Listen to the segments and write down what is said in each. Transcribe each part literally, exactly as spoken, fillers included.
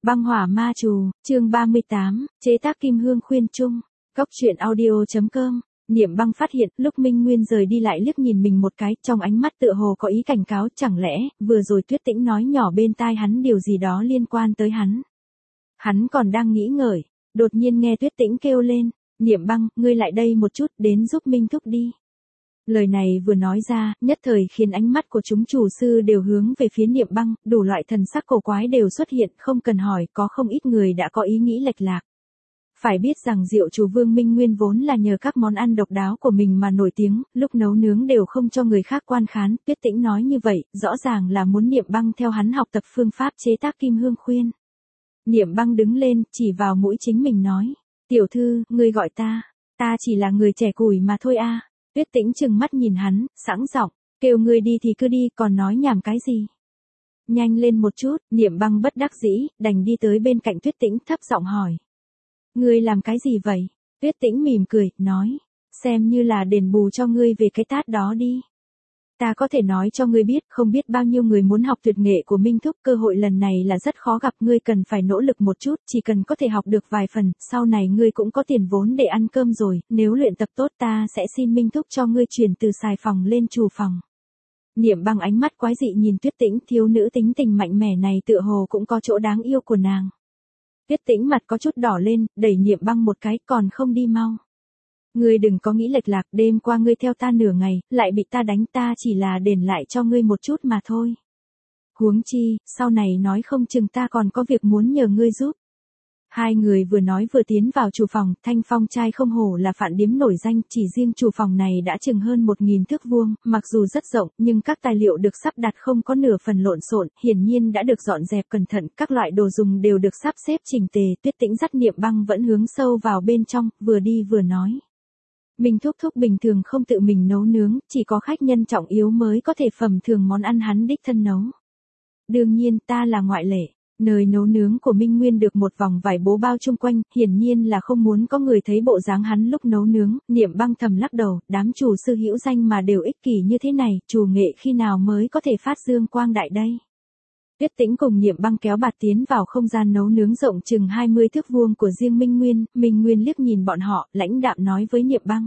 Băng hỏa ma trù, chương ba mươi tám, chế tác kim hương khuyên trung. Cốc truyện audio chấm com. Niệm Băng phát hiện, lúc Minh Nguyên rời đi lại liếc nhìn mình một cái, trong ánh mắt tựa hồ có ý cảnh cáo, chẳng lẽ, vừa rồi Tuyết Tĩnh nói nhỏ bên tai hắn điều gì đó liên quan tới hắn. Hắn còn đang nghĩ ngợi, đột nhiên nghe Tuyết Tĩnh kêu lên, Niệm Băng, ngươi lại đây một chút, đến giúp Minh thúc đi. Lời này vừa nói ra, nhất thời khiến ánh mắt của chúng chủ sư đều hướng về phía Niệm Băng, đủ loại thần sắc cổ quái đều xuất hiện, không cần hỏi, có không ít người đã có ý nghĩ lệch lạc. Phải biết rằng Diệu Chủ Vương Minh Nguyên vốn là nhờ các món ăn độc đáo của mình mà nổi tiếng, lúc nấu nướng đều không cho người khác quan khán, Tuyết Tĩnh nói như vậy, rõ ràng là muốn Niệm Băng theo hắn học tập phương pháp chế tác kim hương khuyên. Niệm Băng đứng lên, chỉ vào mũi chính mình nói, tiểu thư, ngươi gọi ta, ta chỉ là người trẻ củi mà thôi a. Tuyết Tĩnh trừng mắt nhìn hắn, sẵn giọng, kêu ngươi đi thì cứ đi, còn nói nhảm cái gì. Nhanh lên một chút, Niệm Băng bất đắc dĩ, đành đi tới bên cạnh Tuyết Tĩnh thấp giọng hỏi. Ngươi làm cái gì vậy? Tuyết Tĩnh mỉm cười, nói, xem như là đền bù cho ngươi về cái tát đó đi. Ta có thể nói cho ngươi biết, không biết bao nhiêu người muốn học tuyệt nghệ của Minh thúc, cơ hội lần này là rất khó gặp, ngươi cần phải nỗ lực một chút, chỉ cần có thể học được vài phần, sau này ngươi cũng có tiền vốn để ăn cơm rồi, nếu luyện tập tốt ta sẽ xin Minh thúc cho ngươi chuyển từ xài phòng lên trù phòng. Niệm Băng ánh mắt quái dị nhìn Tuyết Tĩnh, thiếu nữ tính tình mạnh mẽ này tựa hồ cũng có chỗ đáng yêu của nàng. Tuyết Tĩnh mặt có chút đỏ lên, đẩy Niệm Băng một cái, còn không đi mau. Ngươi đừng có nghĩ lệch lạc, đêm qua ngươi theo ta nửa ngày, lại bị ta đánh, ta chỉ là đền lại cho ngươi một chút mà thôi. Huống chi, sau này nói không chừng ta còn có việc muốn nhờ ngươi giúp. Hai người vừa nói vừa tiến vào chủ phòng, Thanh Phong trai không hổ là phạn điếm nổi danh, chỉ riêng chủ phòng này đã chừng hơn một nghìn thước vuông, mặc dù rất rộng, nhưng các tài liệu được sắp đặt không có nửa phần lộn xộn, hiển nhiên đã được dọn dẹp cẩn thận, các loại đồ dùng đều được sắp xếp chỉnh tề. Tuyết Tĩnh dắt Niệm Băng vẫn hướng sâu vào bên trong, vừa đi vừa nói. Minh thúc thúc bình thường không tự mình nấu nướng, chỉ có khách nhân trọng yếu mới có thể phẩm thường món ăn hắn đích thân nấu. Đương nhiên ta là ngoại lệ. Nơi nấu nướng của Minh Nguyên được một vòng vải bố bao chung quanh, hiển nhiên là không muốn có người thấy bộ dáng hắn lúc nấu nướng. Niệm Băng thầm lắc đầu, đám chủ sư hữu danh mà đều ích kỷ như thế này, chủ nghệ khi nào mới có thể phát dương quang đại đây. Tuyết Tĩnh cùng Niệm Băng kéo bạt tiến vào không gian nấu nướng rộng chừng hai mươi thước vuông của riêng Minh Nguyên, Minh Nguyên liếc nhìn bọn họ, lãnh đạm nói với Niệm Băng.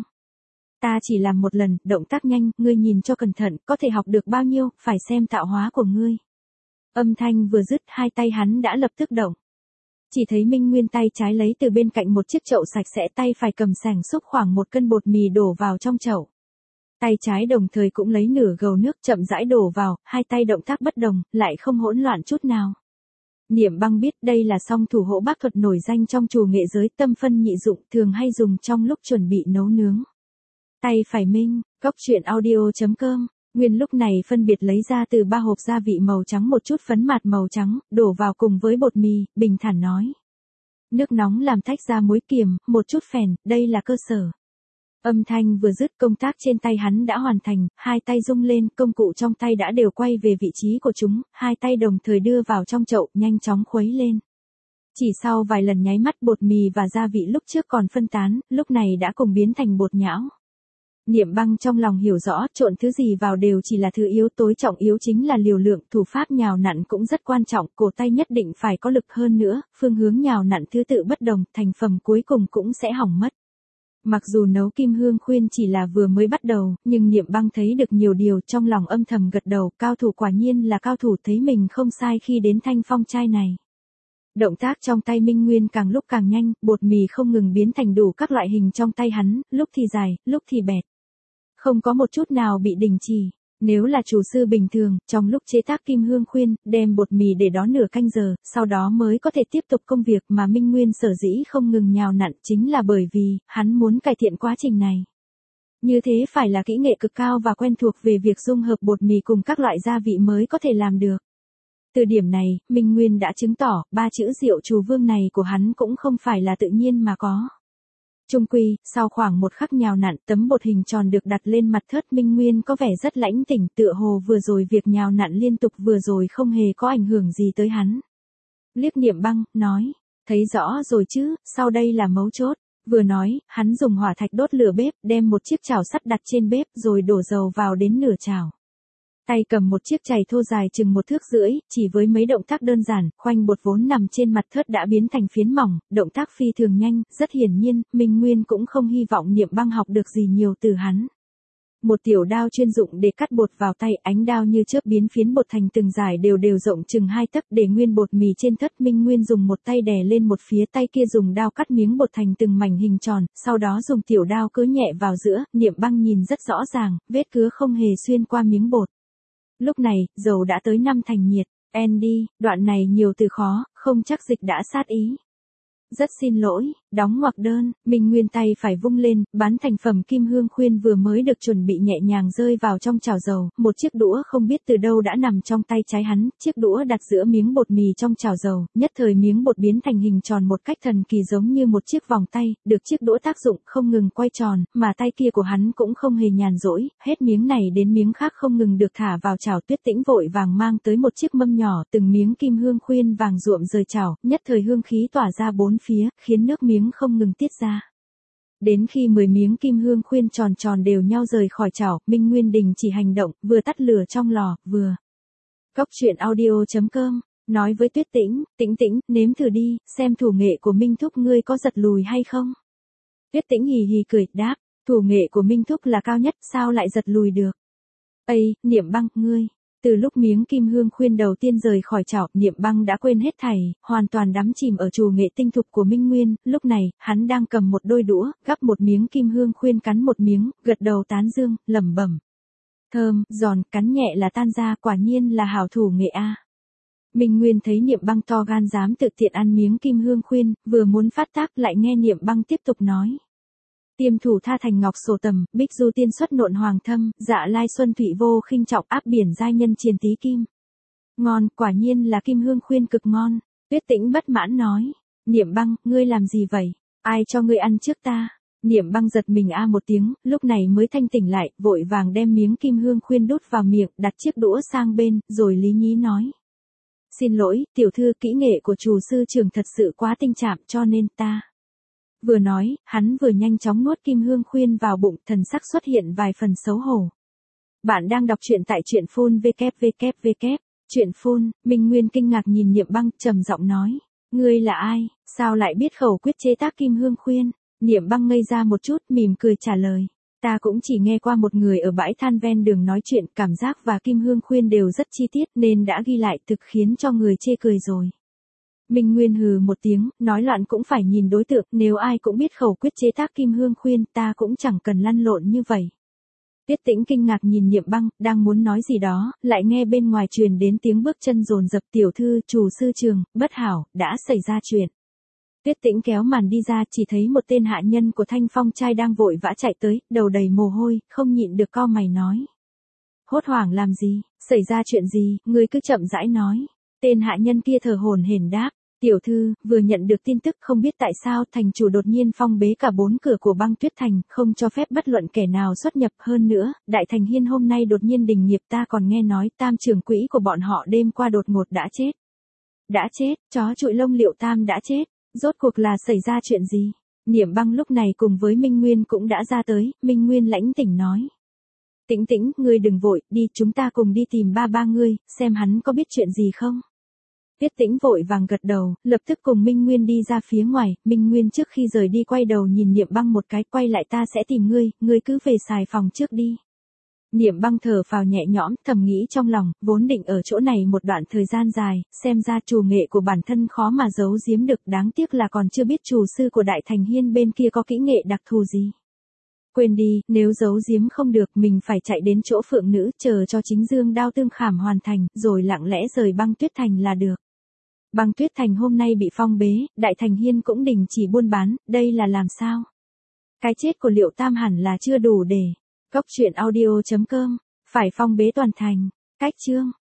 Ta chỉ làm một lần, động tác nhanh, ngươi nhìn cho cẩn thận, có thể học được bao nhiêu, phải xem tạo hóa của ngươi. Âm thanh vừa dứt, hai tay hắn đã lập tức động. Chỉ thấy Minh Nguyên tay trái lấy từ bên cạnh một chiếc chậu sạch sẽ, tay phải cầm sàng xúc khoảng một cân bột mì đổ vào trong chậu. Tay trái đồng thời cũng lấy nửa gầu nước chậm rãi đổ vào, hai tay động tác bất đồng, lại không hỗn loạn chút nào. Niệm Băng biết đây là song thủ hộ bác thuật nổi danh trong chùa nghệ giới, tâm phân nhị dụng, thường hay dùng trong lúc chuẩn bị nấu nướng. Tay phải Minh, cốc truyện audio chấm com. Nguyên lúc này phân biệt lấy ra từ ba hộp gia vị màu trắng một chút phấn mạt màu trắng, đổ vào cùng với bột mì, bình thản nói. Nước nóng làm tách ra muối kiềm, một chút phèn, đây là cơ sở. Âm thanh vừa dứt, công tác trên tay hắn đã hoàn thành, hai tay rung lên, công cụ trong tay đã đều quay về vị trí của chúng, hai tay đồng thời đưa vào trong chậu, nhanh chóng khuấy lên. Chỉ sau vài lần nháy mắt, bột mì và gia vị lúc trước còn phân tán, lúc này đã cùng biến thành bột nhão. Niệm Băng trong lòng hiểu rõ, trộn thứ gì vào đều chỉ là thứ yếu, tối trọng yếu chính là liều lượng, thủ pháp nhào nặn cũng rất quan trọng, cổ tay nhất định phải có lực hơn nữa, phương hướng nhào nặn thứ tự bất đồng, thành phẩm cuối cùng cũng sẽ hỏng mất. Mặc dù nấu kim hương khuyên chỉ là vừa mới bắt đầu, nhưng Niệm Băng thấy được nhiều điều, trong lòng âm thầm gật đầu, cao thủ quả nhiên là cao thủ, thấy mình không sai khi đến Thanh Phong trai này. Động tác trong tay Minh Nguyên càng lúc càng nhanh, bột mì không ngừng biến thành đủ các loại hình trong tay hắn, lúc thì dài, lúc thì bẹt. Không có một chút nào bị đình chỉ. Nếu là chủ sư bình thường, trong lúc chế tác kim hương khuyên, đem bột mì để đó nửa canh giờ, sau đó mới có thể tiếp tục công việc, mà Minh Nguyên sở dĩ không ngừng nhào nặn chính là bởi vì, hắn muốn cải thiện quá trình này. Như thế phải là kỹ nghệ cực cao và quen thuộc về việc dung hợp bột mì cùng các loại gia vị mới có thể làm được. Từ điểm này, Minh Nguyên đã chứng tỏ, ba chữ Diệu Chủ Vương này của hắn cũng không phải là tự nhiên mà có. Chung quy, sau khoảng một khắc nhào nặn, tấm bột hình tròn được đặt lên mặt thớt Minh Nguyên có vẻ rất lãnh tỉnh, tựa hồ vừa rồi việc nhào nặn liên tục vừa rồi không hề có ảnh hưởng gì tới hắn. Liếc Niệm Băng, nói, thấy rõ rồi chứ, sau đây là mấu chốt. Vừa nói, hắn dùng hỏa thạch đốt lửa bếp, đem một chiếc chảo sắt đặt trên bếp rồi đổ dầu vào đến nửa chảo. Tay cầm một chiếc chày thô dài chừng một thước rưỡi, chỉ với mấy động tác đơn giản, khoanh bột vốn nằm trên mặt thớt đã biến thành phiến mỏng, động tác phi thường nhanh, rất hiển nhiên, Minh Nguyên cũng không hy vọng Niệm Băng học được gì nhiều từ hắn. Một tiểu đao chuyên dụng để cắt bột vào tay, ánh đao như chớp biến phiến bột thành từng dải đều đều rộng chừng hai tấc để nguyên bột mì trên thớt. Minh Nguyên dùng một tay đè lên một phía, tay kia dùng đao cắt miếng bột thành từng mảnh hình tròn, sau đó dùng tiểu đao cứa nhẹ vào giữa. Niệm Băng nhìn rất rõ ràng, vết cứa không hề xuyên qua miếng bột. Lúc này, dầu đã tới năm thành nhiệt. Andy, đoạn này nhiều từ khó, không chắc dịch đã sát ý. Rất xin lỗi, đóng ngoặc đơn. Minh Nguyên tay phải vung lên, bán thành phẩm kim hương khuyên vừa mới được chuẩn bị nhẹ nhàng rơi vào trong chảo dầu, một chiếc đũa không biết từ đâu đã nằm trong tay trái hắn, chiếc đũa đặt giữa miếng bột mì trong chảo dầu, nhất thời miếng bột biến thành hình tròn một cách thần kỳ giống như một chiếc vòng tay, được chiếc đũa tác dụng không ngừng quay tròn, mà tay kia của hắn cũng không hề nhàn rỗi, hết miếng này đến miếng khác không ngừng được thả vào chảo. Tuyết Tĩnh vội vàng mang tới một chiếc mâm nhỏ, từng miếng kim hương khuyên vàng ruộm rời chảo, nhất thời hương khí tỏa ra bốn phía, khiến nước miếng không ngừng tiết ra. Đến khi mười miếng kim hương khuyên tròn tròn đều nhau rời khỏi chảo, Minh Nguyên đình chỉ hành động, vừa tắt lửa trong lò, vừa. Cốc truyện audio chấm com nói với Tuyết Tĩnh, Tĩnh Tĩnh, nếm thử đi, xem thủ nghệ của Minh Thúc ngươi có giật lùi hay không. Tuyết Tĩnh hì hì cười, đáp, thủ nghệ của Minh Thúc là cao nhất, sao lại giật lùi được. Ây, Niệm Băng, ngươi. Từ lúc miếng kim hương khuyên đầu tiên rời khỏi chảo, Niệm Băng đã quên hết thảy, hoàn toàn đắm chìm ở trù nghệ tinh thục của Minh Nguyên. Lúc này, hắn đang cầm một đôi đũa, gắp một miếng kim hương khuyên cắn một miếng, gật đầu tán dương, lẩm bẩm. Thơm, giòn, cắn nhẹ là tan ra, quả nhiên là hảo thủ nghệ a. Minh Nguyên thấy Niệm Băng to gan dám tự tiện ăn miếng kim hương khuyên, vừa muốn phát tác lại nghe Niệm Băng tiếp tục nói. Tiêm thủ tha thành ngọc sổ tầm, bích du tiên xuất nộn hoàng thâm, dạ lai xuân thủy vô khinh trọng, áp biển giai nhân triền tí kim. Ngon, quả nhiên là kim hương khuyên cực ngon. Tuyết Tĩnh bất mãn nói. Niệm Băng, ngươi làm gì vậy? Ai cho ngươi ăn trước ta? Niệm Băng giật mình a một tiếng, lúc này mới thanh tỉnh lại, vội vàng đem miếng kim hương khuyên đút vào miệng, đặt chiếc đũa sang bên, rồi lý nhí nói. Xin lỗi, tiểu thư, kỹ nghệ của chủ sư trường thật sự quá tinh chạm cho nên ta. Vừa nói, hắn vừa nhanh chóng nuốt kim hương khuyên vào bụng, thần sắc xuất hiện vài phần xấu hổ. Bạn đang đọc truyện tại truyện phun www. Truyện phun, Minh Nguyên kinh ngạc nhìn Niệm Băng, trầm giọng nói. Ngươi là ai, sao lại biết khẩu quyết chế tác kim hương khuyên? Niệm Băng ngây ra một chút, mỉm cười trả lời. Ta cũng chỉ nghe qua một người ở bãi than ven đường nói chuyện, cảm giác và kim hương khuyên đều rất chi tiết nên đã ghi lại, thực khiến cho người chê cười rồi. Minh Nguyên hừ một tiếng, nói loạn cũng phải nhìn đối tượng, nếu ai cũng biết khẩu quyết chế tác kim hương khuyên, ta cũng chẳng cần lăn lộn như vậy. Tuyết Tĩnh kinh ngạc nhìn Niệm Băng, đang muốn nói gì đó, lại nghe bên ngoài truyền đến tiếng bước chân dồn dập. Tiểu thư, chủ sư trường, bất hảo, đã xảy ra chuyện. Tuyết Tĩnh kéo màn đi ra, chỉ thấy một tên hạ nhân của Thanh Phong trai đang vội vã chạy tới, đầu đầy mồ hôi, không nhịn được cau mày nói. Hốt hoảng làm gì, xảy ra chuyện gì, ngươi cứ chậm rãi nói. Tên hạ nhân kia thở hổn hển đáp. Tiểu thư, vừa nhận được tin tức không biết tại sao thành chủ đột nhiên phong bế cả bốn cửa của Băng Tuyết Thành, không cho phép bất luận kẻ nào xuất nhập. Hơn nữa, Đại Thành Hiên hôm nay đột nhiên đình nghiệp, ta còn nghe nói tam trưởng quỹ của bọn họ đêm qua đột ngột đã chết. Đã chết, chó trụi lông Liệu Tam đã chết, rốt cuộc là xảy ra chuyện gì? Niệm Băng lúc này cùng với Minh Nguyên cũng đã ra tới, Minh Nguyên lãnh tỉnh nói. Tĩnh Tĩnh, ngươi đừng vội, đi, chúng ta cùng đi tìm ba ba ngươi, xem hắn có biết chuyện gì không? Tuyết Tĩnh vội vàng gật đầu, lập tức cùng Minh Nguyên đi ra phía ngoài. Minh Nguyên trước khi rời đi quay đầu nhìn Niệm Băng một cái, quay lại, ta sẽ tìm ngươi, ngươi cứ về xài phòng trước đi. Niệm Băng thở phào nhẹ nhõm, thầm nghĩ trong lòng, vốn định ở chỗ này một đoạn thời gian dài, xem ra trù nghệ của bản thân khó mà giấu giếm được, đáng tiếc là còn chưa biết chủ sư của Đại Thành Hiên bên kia có kỹ nghệ đặc thù gì. Quên đi, nếu giấu giếm không được, mình phải chạy đến chỗ Phượng Nữ, chờ cho chính dương đao tương khảm hoàn thành, rồi lặng lẽ rời Băng Tuyết Thành là được. Băng Tuyết Thành hôm nay bị phong bế, Đại Thành Hiên cũng đình chỉ buôn bán, đây là làm sao? Cái chết của Liệu Tam hẳn là chưa đủ để. Cốc truyện audio chấm com, phải phong bế toàn thành. Cách chương.